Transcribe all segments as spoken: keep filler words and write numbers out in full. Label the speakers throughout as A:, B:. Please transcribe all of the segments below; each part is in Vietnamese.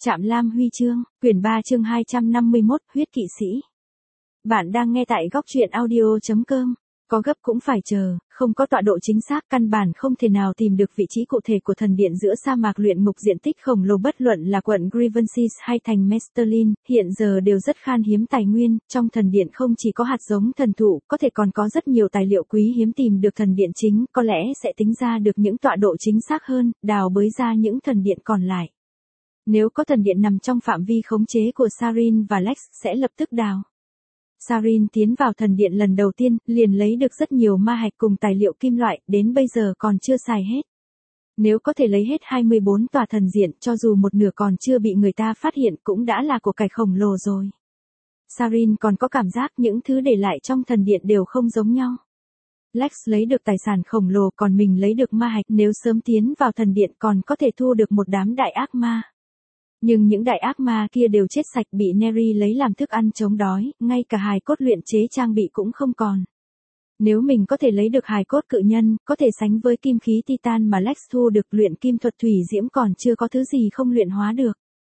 A: Trạm Lam Huy chương, quyển ba chương hai trăm năm mươi mốt, huyết kỵ sĩ. Bạn đang nghe tại góc truyện audio chấm com. Có gấp cũng phải chờ, không có tọa độ chính xác căn bản không thể nào tìm được vị trí cụ thể của thần điện giữa sa mạc luyện ngục diện tích khổng lồ bất luận là quận Grivensis hay thành Mesterlin, hiện giờ đều rất khan hiếm tài nguyên, trong thần điện không chỉ có hạt giống thần thụ, có thể còn có rất nhiều tài liệu quý hiếm tìm được thần điện chính, có lẽ sẽ tính ra được những tọa độ chính xác hơn, đào bới ra những thần điện còn lại. Nếu có thần điện nằm trong phạm vi khống chế của Sarin và Lex sẽ lập tức đào. Sarin tiến vào thần điện lần đầu tiên, liền lấy được rất nhiều ma hạch cùng tài liệu kim loại, đến bây giờ còn chưa xài hết. Nếu có thể lấy hết hai mươi bốn tòa thần diện, cho dù một nửa còn chưa bị người ta phát hiện cũng đã là của cải khổng lồ rồi. Sarin còn có cảm giác những thứ để lại trong thần điện đều không giống nhau. Lex lấy được tài sản khổng lồ còn mình lấy được ma hạch, nếu sớm tiến vào thần điện còn có thể thu được một đám đại ác ma. Nhưng những đại ác ma kia đều chết sạch bị Neri lấy làm thức ăn chống đói, ngay cả hài cốt luyện chế trang bị cũng không còn. Nếu mình có thể lấy được hài cốt cự nhân, có thể sánh với kim khí Titan mà Lex thu được, luyện kim thuật thủy diễm còn chưa có thứ gì không luyện hóa được.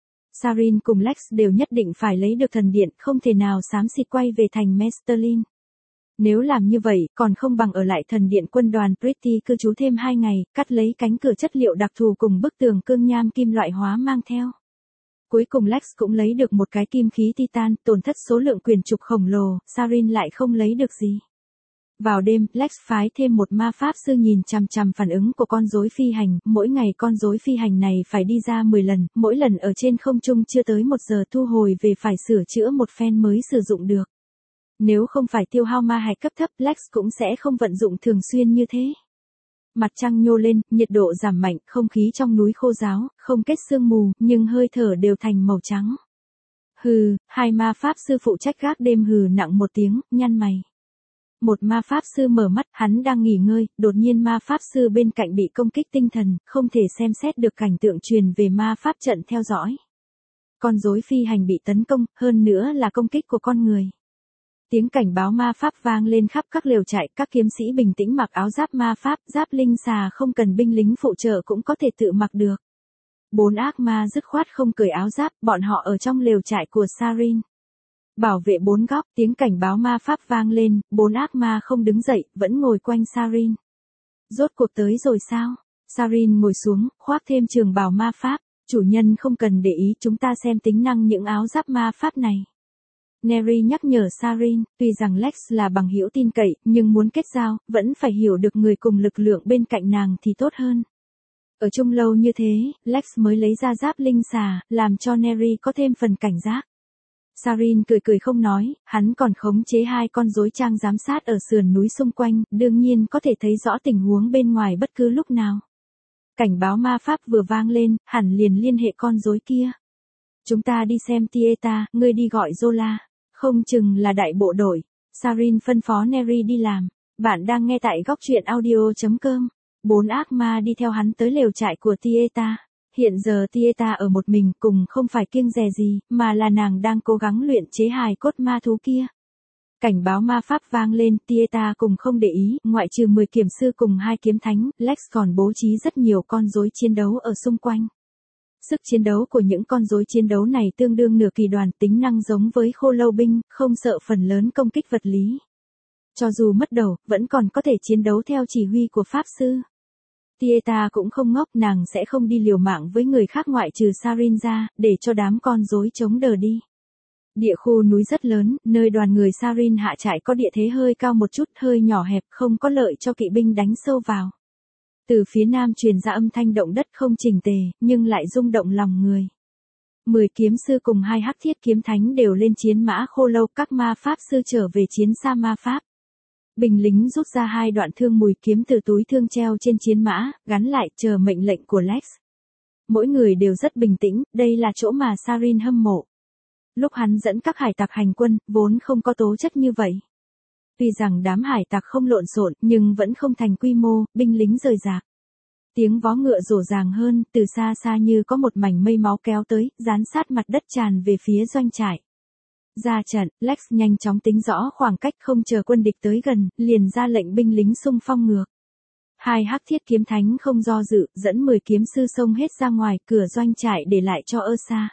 A: Sarin cùng Lex đều nhất định phải lấy được thần điện, không thể nào xám xịt quay về thành Mesterlin. Nếu làm như vậy, còn không bằng ở lại thần điện quân đoàn Pretty cư trú thêm hai ngày, cắt lấy cánh cửa chất liệu đặc thù cùng bức tường cương nham kim loại hóa mang theo. Cuối cùng Lex cũng lấy được một cái kim khí Titan, tổn thất số lượng quyền trục khổng lồ, Sarin lại không lấy được gì. Vào đêm, Lex phái thêm một ma pháp sư nhìn chằm chằm phản ứng của con rối phi hành, mỗi ngày con rối phi hành này phải đi ra mười lần, mỗi lần ở trên không trung chưa tới một giờ thu hồi về phải sửa chữa một phen mới sử dụng được. Nếu không phải tiêu hao ma hạch cấp thấp, Lex cũng sẽ không vận dụng thường xuyên như thế. Mặt trăng nhô lên, nhiệt độ giảm mạnh, không khí trong núi khô ráo, không kết sương mù, nhưng hơi thở đều thành màu trắng. Hừ, hai ma pháp sư phụ trách gác đêm hừ nặng một tiếng, nhăn mày. Một ma pháp sư mở mắt, hắn đang nghỉ ngơi, đột nhiên ma pháp sư bên cạnh bị công kích tinh thần, không thể xem xét được cảnh tượng truyền về ma pháp trận theo dõi. Con rối phi hành bị tấn công, hơn nữa là công kích của con người. Tiếng cảnh báo ma pháp vang lên khắp các lều trại, các kiếm sĩ bình tĩnh mặc áo giáp ma pháp, giáp linh xà không cần binh lính phụ trợ cũng có thể tự mặc được. Bốn ác ma dứt khoát không cởi áo giáp, bọn họ ở trong lều trại của Sarin. Bảo vệ bốn góc, tiếng cảnh báo ma pháp vang lên, bốn ác ma không đứng dậy, vẫn ngồi quanh Sarin. Rốt cuộc tới rồi sao? Sarin ngồi xuống, khoác thêm trường bào ma pháp, chủ nhân không cần để ý, chúng ta xem tính năng những áo giáp ma pháp này. Neri nhắc nhở Sarin, tuy rằng Lex là bằng hữu tin cậy, nhưng muốn kết giao, vẫn phải hiểu được người cùng lực lượng bên cạnh nàng thì tốt hơn. Ở chung lâu như thế, Lex mới lấy ra giáp linh xà, làm cho Neri có thêm phần cảnh giác. Sarin cười cười không nói, hắn còn khống chế hai con rối trang giám sát ở sườn núi xung quanh, đương nhiên có thể thấy rõ tình huống bên ngoài bất cứ lúc nào. Cảnh báo ma pháp vừa vang lên, hẳn liền liên hệ con rối kia. Chúng ta đi xem Tieta, ngươi đi gọi Zola. Không chừng là đại bộ đội. Sarin phân phó Neri đi làm. Bạn đang nghe tại góc truyện audio chấm com. Bốn ác ma đi theo hắn tới lều trại của Tieta. Hiện giờ Tieta ở một mình cùng không phải kiêng dè gì, mà là nàng đang cố gắng luyện chế hài cốt ma thú kia. Cảnh báo ma pháp vang lên, Tieta cùng không để ý, ngoại trừ mười kiểm sư cùng hai kiếm thánh, Lex còn bố trí rất nhiều con rối chiến đấu ở xung quanh. Sức chiến đấu của những con rối chiến đấu này tương đương nửa kỳ đoàn, tính năng giống với khô lâu binh, không sợ phần lớn công kích vật lý. Cho dù mất đầu, vẫn còn có thể chiến đấu theo chỉ huy của pháp sư. Tieta cũng không ngốc, nàng sẽ không đi liều mạng với người khác ngoại trừ Sarin ra, để cho đám con rối chống đỡ đi. Địa khu núi rất lớn, nơi đoàn người Sarin hạ trại có địa thế hơi cao một chút, hơi nhỏ hẹp, không có lợi cho kỵ binh đánh sâu vào. Từ phía nam truyền ra âm thanh động đất không chỉnh tề, nhưng lại rung động lòng người. Mười kiếm sư cùng hai hắc thiết kiếm thánh đều lên chiến mã khô lâu, các ma pháp sư trở về chiến xa ma pháp. Binh lính rút ra hai đoạn thương mùi kiếm từ túi thương treo trên chiến mã, gắn lại chờ mệnh lệnh của Lex. Mỗi người đều rất bình tĩnh, đây là chỗ mà Sarin hâm mộ. Lúc hắn dẫn các hải tặc hành quân, vốn không có tố chất như vậy. Tuy rằng đám hải tặc không lộn xộn, nhưng vẫn không thành quy mô, binh lính rời rạc. Tiếng vó ngựa rổ ràng hơn, từ xa xa như có một mảnh mây máu kéo tới, dán sát mặt đất tràn về phía doanh trại. Ra trận, Lex nhanh chóng tính rõ khoảng cách, không chờ quân địch tới gần, liền ra lệnh binh lính xung phong ngược. Hai hắc thiết kiếm thánh không do dự, dẫn mười kiếm sư xông hết ra ngoài cửa doanh trại để lại cho Ursa.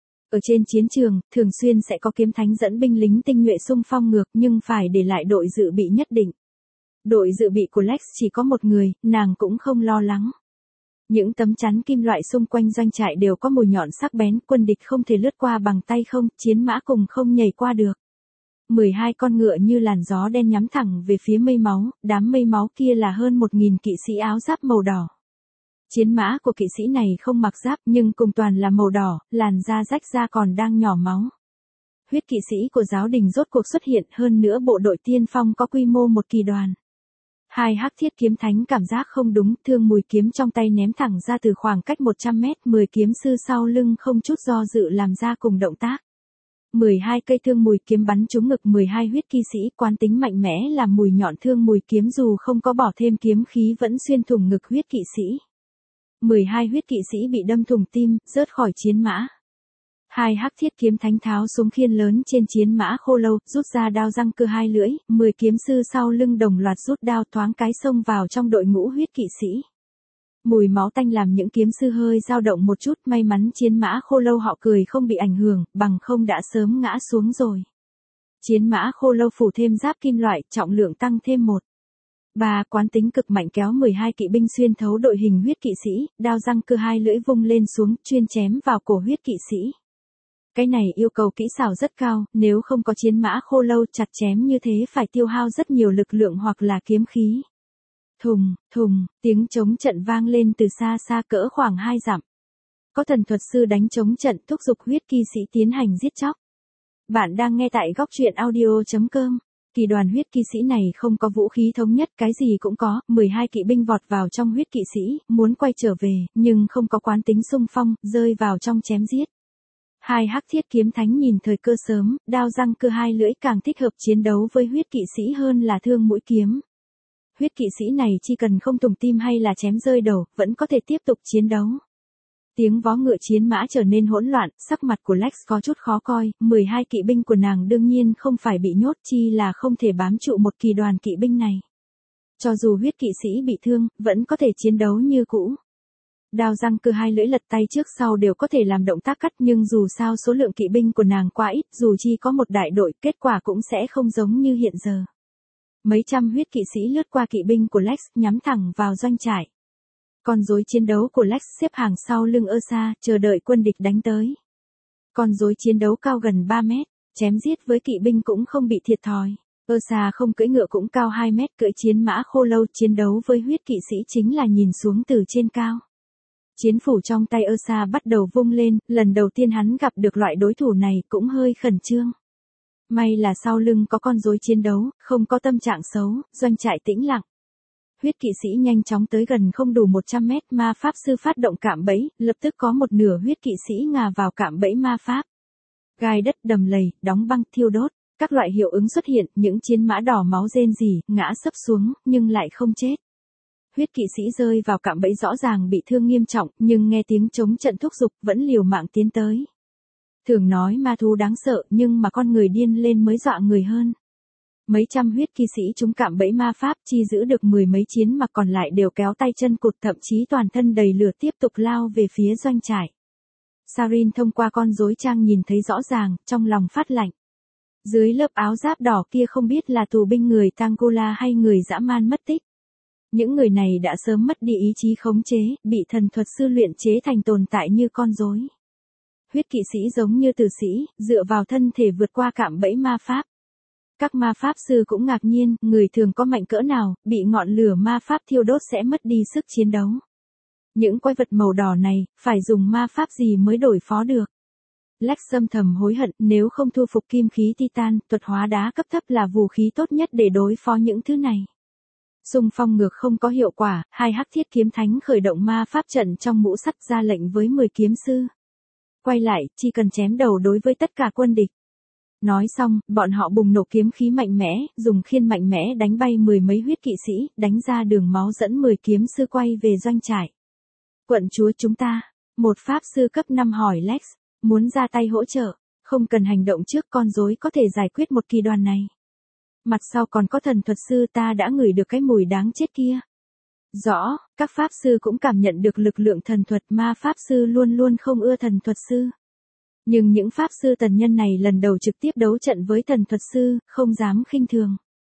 A: Ở trên chiến trường, thường xuyên sẽ có kiếm thánh dẫn binh lính tinh nhuệ xung phong ngược nhưng phải để lại đội dự bị nhất định. Đội dự bị của Lex chỉ có một người, nàng cũng không lo lắng. Những tấm chắn kim loại xung quanh doanh trại đều có mùi nhọn sắc bén, quân địch không thể lướt qua bằng tay không, chiến mã cùng không nhảy qua được. mười hai con ngựa như làn gió đen nhắm thẳng về phía mây máu, đám mây máu kia là hơn một nghìn kỵ sĩ áo giáp màu đỏ. Chiến mã của kỵ sĩ này không mặc giáp nhưng cùng toàn là màu đỏ, làn da rách ra còn đang nhỏ máu. Huyết kỵ sĩ của giáo đình rốt cuộc xuất hiện, hơn nữa bộ đội tiên phong có quy mô một kỳ đoàn. Hai hắc thiết kiếm thánh cảm giác không đúng, thương mùi kiếm trong tay ném thẳng ra từ khoảng cách một trăm mét, mười kiếm sư sau lưng không chút do dự làm ra cùng động tác. mười hai cây thương mùi kiếm bắn trúng ngực mười hai huyết kỵ sĩ, quán tính mạnh mẽ làm mùi nhọn thương mùi kiếm dù không có bỏ thêm kiếm khí vẫn xuyên thủng ngực huyết kỵ sĩ. mười hai huyết kỵ sĩ bị đâm thủng tim, rớt khỏi chiến mã. Hai hắc thiết kiếm thánh tháo xuống khiên lớn trên chiến mã khô lâu, rút ra đao răng cưa hai lưỡi, mười kiếm sư sau lưng đồng loạt rút đao thoáng cái xông vào trong đội ngũ huyết kỵ sĩ. Mùi máu tanh làm những kiếm sư hơi dao động một chút, may mắn chiến mã khô lâu họ cười không bị ảnh hưởng, bằng không đã sớm ngã xuống rồi. Chiến mã khô lâu phủ thêm giáp kim loại, trọng lượng tăng thêm một. Ba quán tính cực mạnh kéo mười hai kỵ binh xuyên thấu đội hình huyết kỵ sĩ, đao răng cưa hai lưỡi vung lên xuống, chuyên chém vào cổ huyết kỵ sĩ. Cái này yêu cầu kỹ xảo rất cao, nếu không có chiến mã khô lâu chặt chém như thế phải tiêu hao rất nhiều lực lượng hoặc là kiếm khí. Thùng, thùng, tiếng trống trận vang lên từ xa xa cỡ khoảng hai dặm. Có thần thuật sư đánh trống trận thúc giục huyết kỵ sĩ tiến hành giết chóc. Bạn đang nghe tại góc truyện audio chấm com. Kỳ đoàn huyết kỵ sĩ này không có vũ khí thống nhất, cái gì cũng có, mười hai kỵ binh vọt vào trong huyết kỵ sĩ, muốn quay trở về, nhưng không có quán tính xung phong, rơi vào trong chém giết. Hai hắc thiết kiếm thánh nhìn thời cơ sớm, đao răng cưa hai lưỡi càng thích hợp chiến đấu với huyết kỵ sĩ hơn là thương mũi kiếm. Huyết kỵ sĩ này chỉ cần không thủng tim hay là chém rơi đầu, vẫn có thể tiếp tục chiến đấu. Tiếng vó ngựa chiến mã trở nên hỗn loạn, sắc mặt của Lex có chút khó coi, mười hai kỵ binh của nàng đương nhiên không phải bị nhốt, chi là không thể bám trụ một kỳ đoàn kỵ binh này. Cho dù huyết kỵ sĩ bị thương, vẫn có thể chiến đấu như cũ. Đao răng cưa hai lưỡi lật tay trước sau đều có thể làm động tác cắt, nhưng dù sao số lượng kỵ binh của nàng quá ít, dù chi có một đại đội, kết quả cũng sẽ không giống như hiện giờ. Mấy trăm huyết kỵ sĩ lướt qua kỵ binh của Lex, nhắm thẳng vào doanh trại. Con rối chiến đấu của Lex xếp hàng sau lưng Ursa, chờ đợi quân địch đánh tới. Con rối chiến đấu cao gần ba mét, chém giết với kỵ binh cũng không bị thiệt thòi. Ursa không cưỡi ngựa cũng cao hai mét, cưỡi chiến mã khô lâu, chiến đấu với huyết kỵ sĩ chính là nhìn xuống từ trên cao. Chiến phủ trong tay Ursa bắt đầu vung lên, lần đầu tiên hắn gặp được loại đối thủ này cũng hơi khẩn trương. May là sau lưng có con rối chiến đấu, không có tâm trạng xấu, doanh trại tĩnh lặng. Huyết kỵ sĩ nhanh chóng tới gần không đủ một trăm mét, ma pháp sư phát động cạm bẫy, lập tức có một nửa huyết kỵ sĩ ngà vào cạm bẫy ma pháp. Gai đất, đầm lầy, đóng băng, thiêu đốt, các loại hiệu ứng xuất hiện, những chiến mã đỏ máu rên rỉ, ngã sấp xuống, nhưng lại không chết. Huyết kỵ sĩ rơi vào cạm bẫy rõ ràng bị thương nghiêm trọng, nhưng nghe tiếng chống trận thúc giục vẫn liều mạng tiến tới. Thường nói ma thú đáng sợ, nhưng mà con người điên lên mới dọa người hơn. Mấy trăm huyết kỵ sĩ chúng cạm bẫy ma pháp chi giữ được mười mấy chiến mà còn lại đều kéo tay chân cụt, thậm chí toàn thân đầy lửa tiếp tục lao về phía doanh trại. Sarin thông qua con rối trang nhìn thấy rõ ràng, trong lòng phát lạnh. Dưới lớp áo giáp đỏ kia không biết là tù binh người Tangola hay người dã man mất tích. Những người này đã sớm mất đi ý chí khống chế, bị thần thuật sư luyện chế thành tồn tại như con rối. Huyết kỵ sĩ giống như tử sĩ, dựa vào thân thể vượt qua cạm bẫy ma pháp. Các ma pháp sư cũng ngạc nhiên, người thường có mạnh cỡ nào, bị ngọn lửa ma pháp thiêu đốt sẽ mất đi sức chiến đấu. Những quái vật màu đỏ này, phải dùng ma pháp gì mới đổi phó được. Lex âm thầm hối hận, nếu không thu phục kim khí Titan, thuật hóa đá cấp thấp là vũ khí tốt nhất để đối phó những thứ này. Xung phong ngược không có hiệu quả, hai hắc thiết kiếm thánh khởi động ma pháp trận trong mũ sắt ra lệnh với mười kiếm sư. Quay lại, chỉ cần chém đầu đối với tất cả quân địch. Nói xong, bọn họ bùng nổ kiếm khí mạnh mẽ, dùng khiên mạnh mẽ đánh bay mười mấy huyết kỵ sĩ, đánh ra đường máu dẫn mười kiếm sư quay về doanh trại. Quận chúa chúng ta, một pháp sư cấp năm hỏi Lex, muốn ra tay hỗ trợ, không cần hành động trước, con rối có thể giải quyết một kỳ đoàn này. Mặt sau còn có thần thuật sư, ta đã ngửi được cái mùi đáng chết kia. Rõ, các pháp sư cũng cảm nhận được lực lượng thần thuật, ma pháp sư luôn luôn không ưa thần thuật sư. Nhưng những pháp sư tần nhân này lần đầu trực tiếp đấu trận với thần thuật sư, không dám khinh thường.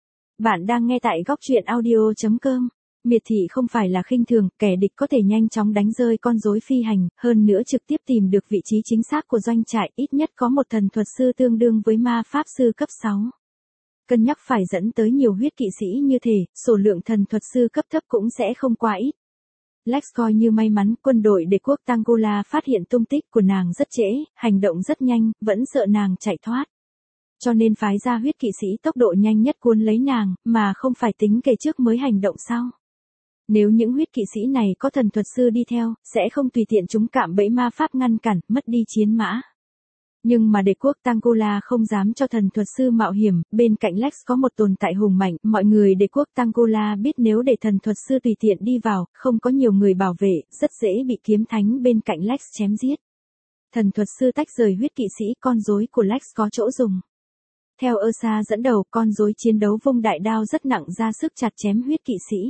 A: Bạn đang nghe tại góc truyện audio chấm com. Miệt thị không phải là khinh thường, kẻ địch có thể nhanh chóng đánh rơi con rối phi hành, hơn nữa trực tiếp tìm được vị trí chính xác của doanh trại, ít nhất có một thần thuật sư tương đương với ma pháp sư cấp sáu. Cân nhắc phải dẫn tới nhiều huyết kỵ sĩ như thế, số lượng thần thuật sư cấp thấp cũng sẽ không quá ít. Lex coi như may mắn, quân đội đế quốc Tangola phát hiện tung tích của nàng rất trễ, hành động rất nhanh, vẫn sợ nàng chạy thoát. Cho nên phái ra huyết kỵ sĩ tốc độ nhanh nhất cuốn lấy nàng, mà không phải tính kể trước mới hành động sau. Nếu những huyết kỵ sĩ này có thần thuật sư đi theo, sẽ không tùy tiện chúng cạm bẫy ma pháp ngăn cản, mất đi chiến mã. Nhưng mà đế quốc Tangola không dám cho thần thuật sư mạo hiểm, bên cạnh Lex có một tồn tại hùng mạnh, mọi người đế quốc Tangola biết nếu để thần thuật sư tùy tiện đi vào, không có nhiều người bảo vệ, rất dễ bị kiếm thánh bên cạnh Lex chém giết. Thần thuật sư tách rời huyết kỵ sĩ, con rối của Lex có chỗ dùng. Theo Ursa dẫn đầu, con rối chiến đấu vung đại đao rất nặng ra sức chặt chém huyết kỵ sĩ.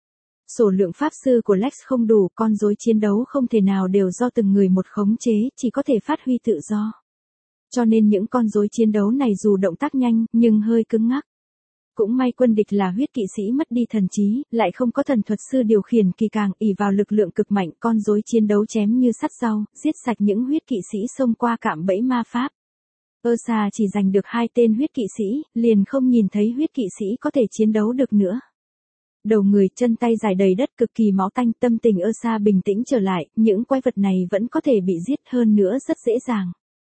A: Số lượng pháp sư của Lex không đủ, con rối chiến đấu không thể nào đều do từng người một khống chế, chỉ có thể phát huy tự do. Cho nên những con rối chiến đấu này dù động tác nhanh, nhưng hơi cứng ngắc. Cũng may quân địch là huyết kỵ sĩ mất đi thần trí, lại không có thần thuật sư điều khiển kỳ càng, ỷ vào lực lượng cực mạnh, con rối chiến đấu chém như sắt rau, giết sạch những huyết kỵ sĩ xông qua cạm bẫy ma pháp. Ursa chỉ giành được hai tên huyết kỵ sĩ, liền không nhìn thấy huyết kỵ sĩ có thể chiến đấu được nữa. Đầu người, chân tay dài đầy đất cực kỳ máu tanh, tâm tình Ursa bình tĩnh trở lại, những quái vật này vẫn có thể bị giết, hơn nữa rất dễ dàng.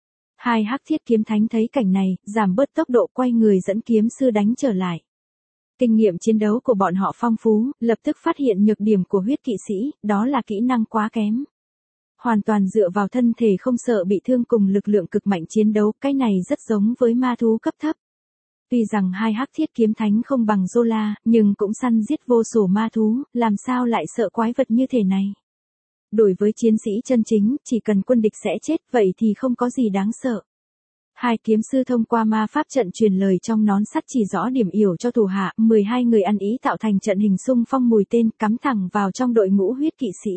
A: Hai hắc thiết kiếm thánh thấy cảnh này, giảm bớt tốc độ, quay người dẫn kiếm sư đánh trở lại. Kinh nghiệm chiến đấu của bọn họ phong phú, lập tức phát hiện nhược điểm của huyết kỵ sĩ, đó là kỹ năng quá kém. Hoàn toàn dựa vào thân thể không sợ bị thương cùng lực lượng cực mạnh chiến đấu, cái này rất giống với ma thú cấp thấp. Tuy rằng hai hắc thiết kiếm thánh không bằng Zola, nhưng cũng săn giết vô số ma thú, làm sao lại sợ quái vật như thế này. Đối với chiến sĩ chân chính, chỉ cần quân địch sẽ chết, vậy thì không có gì đáng sợ. Hai kiếm sư thông qua ma pháp trận truyền lời trong nón sắt chỉ rõ điểm yểu cho thủ hạ, mười hai người ăn ý tạo thành trận hình xung phong mùi tên, cắm thẳng vào trong đội ngũ huyết kỵ sĩ.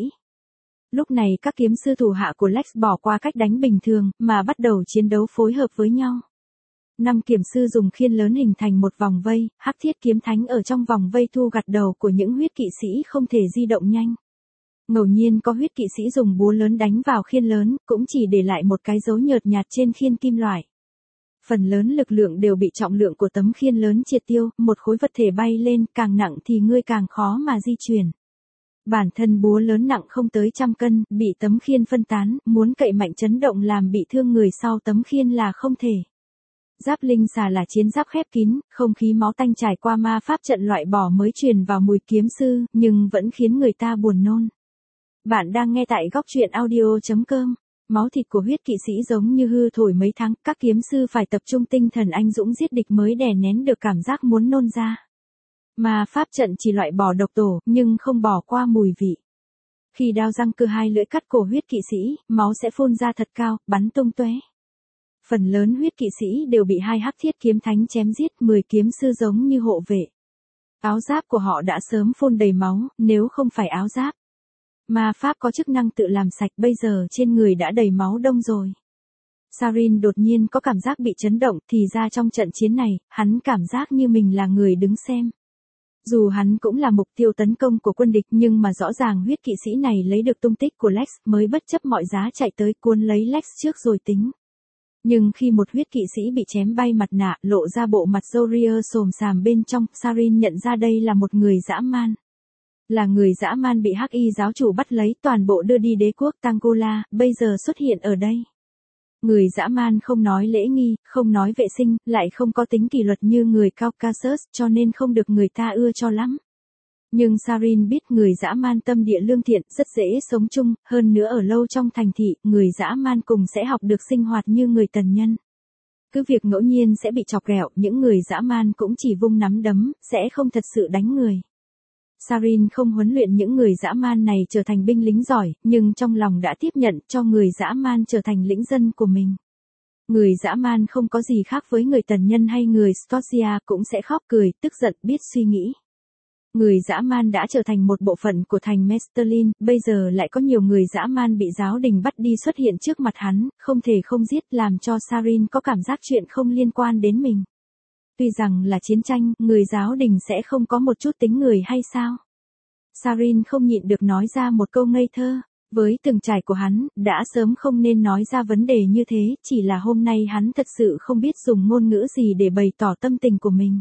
A: Lúc này các kiếm sư thủ hạ của Lex bỏ qua cách đánh bình thường, mà bắt đầu chiến đấu phối hợp với nhau. Năm kiếm sư dùng khiên lớn hình thành một vòng vây, hắc thiết kiếm thánh ở trong vòng vây thu gặt đầu của những huyết kỵ sĩ không thể di động nhanh. Ngẫu nhiên có huyết kỵ sĩ dùng búa lớn đánh vào khiên lớn, cũng chỉ để lại một cái dấu nhợt nhạt trên khiên kim loại. Phần lớn lực lượng đều bị trọng lượng của tấm khiên lớn triệt tiêu, một khối vật thể bay lên, càng nặng thì ngươi càng khó mà di chuyển. Bản thân búa lớn nặng không tới trăm cân, bị tấm khiên phân tán, muốn cậy mạnh chấn động làm bị thương người sau tấm khiên là không thể. Giáp linh xà là chiến giáp khép kín, không khí máu tanh trải qua ma pháp trận loại bỏ mới truyền vào mùi kiếm sư, nhưng vẫn khiến người ta buồn nôn. Bạn đang nghe tại góc truyện audio chấm com. Máu thịt của huyết kỵ sĩ giống như hư thổi mấy tháng, các kiếm sư phải tập trung tinh thần anh dũng giết địch mới đè nén được cảm giác muốn nôn ra. Mà pháp trận chỉ loại bỏ độc tổ, nhưng không bỏ qua mùi vị. Khi đao răng cưa hai lưỡi cắt cổ huyết kỵ sĩ, máu sẽ phun ra thật cao, bắn tung tóe. Phần lớn huyết kỵ sĩ đều bị hai hắc thiết kiếm thánh chém giết, mười kiếm sư giống như hộ vệ. Áo giáp của họ đã sớm phun đầy máu, nếu không phải áo giáp. Ma pháp có chức năng tự làm sạch, bây giờ trên người đã đầy máu đông rồi. Sarin đột nhiên có cảm giác bị chấn động, thì ra trong trận chiến này, hắn cảm giác như mình là người đứng xem. Dù hắn cũng là mục tiêu tấn công của quân địch, nhưng mà rõ ràng huyết kỵ sĩ này lấy được tung tích của Lex, mới bất chấp mọi giá chạy tới cuốn lấy Lex trước rồi tính. Nhưng khi một huyết kỵ sĩ bị chém bay mặt nạ, lộ ra bộ mặt Zoria xồm xàm bên trong, Sarin nhận ra đây là một người dã man. Là người dã man bị hắc y giáo chủ bắt lấy, toàn bộ đưa đi đế quốc Tangola, bây giờ xuất hiện ở đây. Người dã man không nói lễ nghi, không nói vệ sinh, lại không có tính kỷ luật như người Caucasus, cho nên không được người ta ưa cho lắm. Nhưng Sarin biết người dã man tâm địa lương thiện, rất dễ sống chung, hơn nữa ở lâu trong thành thị, người dã man cùng sẽ học được sinh hoạt như người tần nhân. Cứ việc ngẫu nhiên sẽ bị chọc ghẹo, những người dã man cũng chỉ vung nắm đấm, sẽ không thật sự đánh người. Sarin không huấn luyện những người dã man này trở thành binh lính giỏi, nhưng trong lòng đã tiếp nhận cho người dã man trở thành lĩnh dân của mình. Người dã man không có gì khác với người tần nhân hay người Scotia, cũng sẽ khóc cười, tức giận, biết suy nghĩ. Người dã man đã trở thành một bộ phận của thành Mesterlin, bây giờ lại có nhiều người dã man bị giáo đình bắt đi xuất hiện trước mặt hắn, không thể không giết, làm cho Sarin có cảm giác chuyện không liên quan đến mình. Tuy rằng là chiến tranh, người giáo đình sẽ không có một chút tính người hay sao? Sarin không nhịn được nói ra một câu ngây thơ. Với từng trải của hắn, đã sớm không nên nói ra vấn đề như thế, chỉ là hôm nay hắn thật sự không biết dùng ngôn ngữ gì để bày tỏ tâm tình của mình.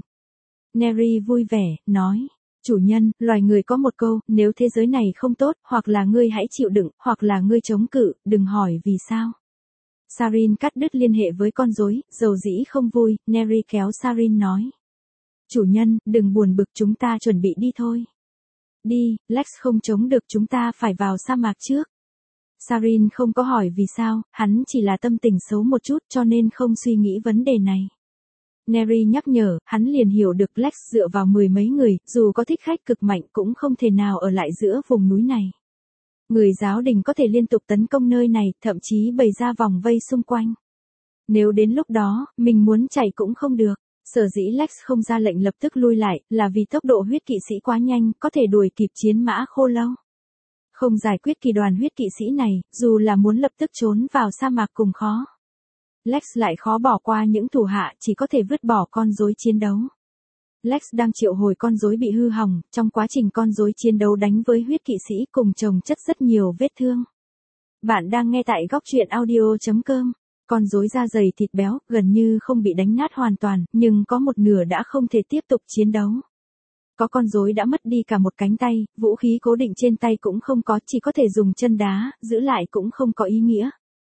A: Neri vui vẻ, nói. Chủ nhân, loài người có một câu, nếu thế giới này không tốt, hoặc là ngươi hãy chịu đựng, hoặc là ngươi chống cự, đừng hỏi vì sao. Sarin cắt đứt liên hệ với con rối, dầu dĩ không vui, Neri kéo Sarin nói. Chủ nhân, đừng buồn bực, chúng ta chuẩn bị đi thôi. Đi, Lex không chống được, chúng ta phải vào sa mạc trước. Sarin không có hỏi vì sao, hắn chỉ là tâm tình xấu một chút cho nên không suy nghĩ vấn đề này. Neri nhắc nhở, hắn liền hiểu được Lex dựa vào mười mấy người, dù có thích khách cực mạnh cũng không thể nào ở lại giữa vùng núi này. Người giáo đình có thể liên tục tấn công nơi này, thậm chí bày ra vòng vây xung quanh. Nếu đến lúc đó, mình muốn chạy cũng không được. Sở dĩ Lex không ra lệnh lập tức lui lại, là vì tốc độ huyết kỵ sĩ quá nhanh, có thể đuổi kịp chiến mã khô lâu. Không giải quyết kỳ đoàn huyết kỵ sĩ này, dù là muốn lập tức trốn vào sa mạc cùng khó. Lex lại khó bỏ qua những thủ hạ, chỉ có thể vứt bỏ con rối chiến đấu. Lex đang triệu hồi con rối bị hư hỏng, trong quá trình con rối chiến đấu đánh với huyết kỵ sĩ cùng chồng chất rất nhiều vết thương. Bạn đang nghe tại góc truyện audio chấm com. Con rối da dày thịt béo, gần như không bị đánh nát hoàn toàn, nhưng có một nửa đã không thể tiếp tục chiến đấu. Có con rối đã mất đi cả một cánh tay, vũ khí cố định trên tay cũng không có, chỉ có thể dùng chân đá, giữ lại cũng không có ý nghĩa.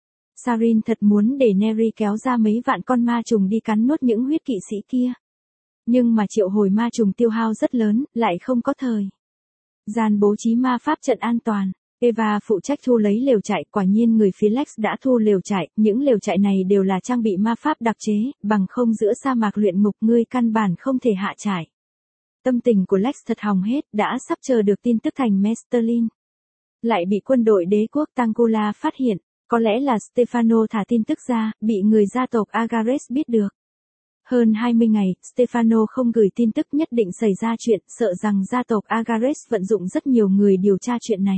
A: Sarin thật muốn để Neri kéo ra mấy vạn con ma trùng đi cắn nuốt những huyết kỵ sĩ kia. Nhưng mà triệu hồi ma trùng tiêu hao rất lớn, lại không có thời gian bố trí ma pháp trận an toàn. Eva phụ trách thu lấy lều trại, quả nhiên người phía Lex đã thu lều trại, những lều trại này đều là trang bị ma pháp đặc chế, bằng không giữa sa mạc luyện ngục ngươi căn bản không thể hạ trại. Tâm tình của Lex thật hỏng hết, đã sắp chờ được tin tức thành Mesterlin. Lại bị quân đội đế quốc Tangula phát hiện, có lẽ là Stefano thả tin tức ra, bị người gia tộc Agares biết được. Hơn hai mươi ngày, Stefano không gửi tin tức, nhất định xảy ra chuyện, sợ rằng gia tộc Agares vận dụng rất nhiều người điều tra chuyện này.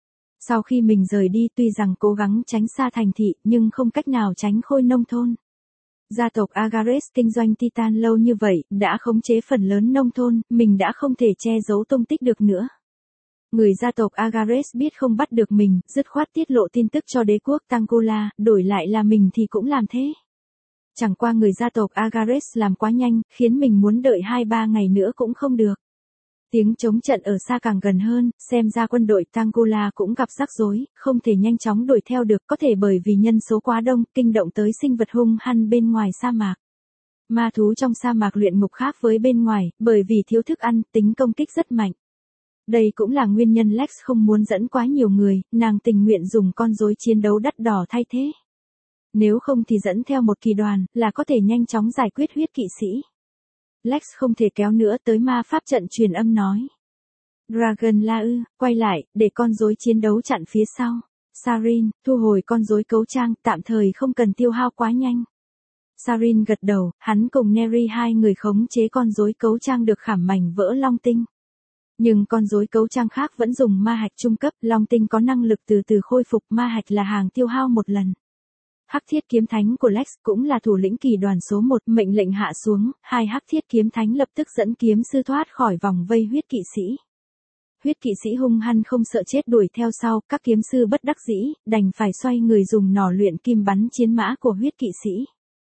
A: Sau khi mình rời đi, tuy rằng cố gắng tránh xa thành thị, nhưng không cách nào tránh khôi nông thôn. Gia tộc Agares kinh doanh Titan lâu như vậy, đã khống chế phần lớn nông thôn, mình đã không thể che giấu tung tích được nữa. Người gia tộc Agares biết không bắt được mình, dứt khoát tiết lộ tin tức cho đế quốc Tangula, đổi lại là mình thì cũng làm thế. Chẳng qua người gia tộc Agares làm quá nhanh, khiến mình muốn đợi hai ba ngày nữa cũng không được. Tiếng chống trận ở xa càng gần hơn, xem ra quân đội Tangula cũng gặp rắc rối, không thể nhanh chóng đuổi theo được, có thể bởi vì nhân số quá đông, kinh động tới sinh vật hung hăng bên ngoài sa mạc. Ma thú trong sa mạc luyện ngục khác với bên ngoài, bởi vì thiếu thức ăn, tính công kích rất mạnh. Đây cũng là nguyên nhân Lex không muốn dẫn quá nhiều người, nàng tình nguyện dùng con rối chiến đấu đắt đỏ thay thế. Nếu không thì dẫn theo một kỳ đoàn, là có thể nhanh chóng giải quyết huyết kỵ sĩ. Lex không thể kéo nữa, tới ma pháp trận truyền âm nói. Dragon la ư, quay lại, để con rối chiến đấu chặn phía sau. Sarin, thu hồi con rối cấu trang, tạm thời không cần tiêu hao quá nhanh. Sarin gật đầu, hắn cùng Neri hai người khống chế con rối cấu trang được khảm mảnh vỡ long tinh. Nhưng con rối cấu trang khác vẫn dùng ma hạch trung cấp, long tinh có năng lực từ từ khôi phục, ma hạch là hàng tiêu hao một lần. Hắc thiết kiếm thánh của Lex cũng là thủ lĩnh kỳ đoàn số một, mệnh lệnh hạ xuống, hai hắc thiết kiếm thánh lập tức dẫn kiếm sư thoát khỏi vòng vây huyết kỵ sĩ. Huyết kỵ sĩ hung hăng không sợ chết đuổi theo sau, các kiếm sư bất đắc dĩ, đành phải xoay người dùng nỏ luyện kim bắn chiến mã của huyết kỵ sĩ.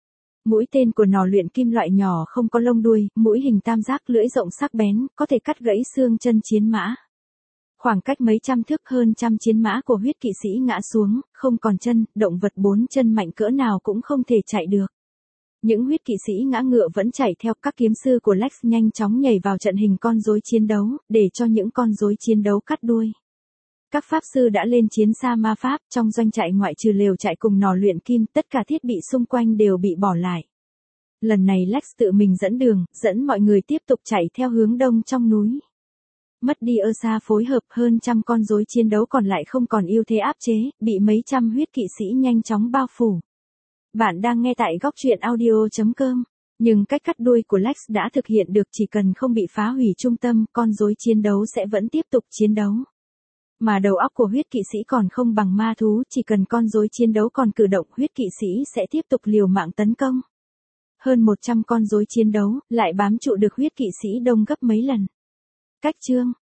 A: Mũi tên của nỏ luyện kim loại nhỏ không có lông đuôi, mũi hình tam giác, lưỡi rộng sắc bén, có thể cắt gãy xương chân chiến mã. Khoảng cách mấy trăm thước, hơn trăm chiến mã của huyết kỵ sĩ ngã xuống, không còn chân, động vật bốn chân mạnh cỡ nào cũng không thể chạy được. Những huyết kỵ sĩ ngã ngựa vẫn chạy theo, các kiếm sư của Lex nhanh chóng nhảy vào trận hình con rối chiến đấu, để cho những con rối chiến đấu cắt đuôi. Các pháp sư đã lên chiến xa ma pháp, trong doanh trại ngoại trừ lều trại cùng nỏ luyện kim, tất cả thiết bị xung quanh đều bị bỏ lại. Lần này Lex tự mình dẫn đường, dẫn mọi người tiếp tục chạy theo hướng đông trong núi. Mất đi Ursa phối hợp, hơn trăm con rối chiến đấu còn lại không còn ưu thế áp chế, bị mấy trăm huyết kỵ sĩ nhanh chóng bao phủ. Bạn đang nghe tại góc truyện audio chấm com. Nhưng cách cắt đuôi của Lex đã thực hiện được, chỉ cần không bị phá hủy trung tâm, con rối chiến đấu sẽ vẫn tiếp tục chiến đấu. Mà đầu óc của huyết kỵ sĩ còn không bằng ma thú, chỉ cần con rối chiến đấu còn cử động, huyết kỵ sĩ sẽ tiếp tục liều mạng tấn công. Hơn một trăm con rối chiến đấu, lại bám trụ được huyết kỵ sĩ đông gấp mấy lần. Cách chương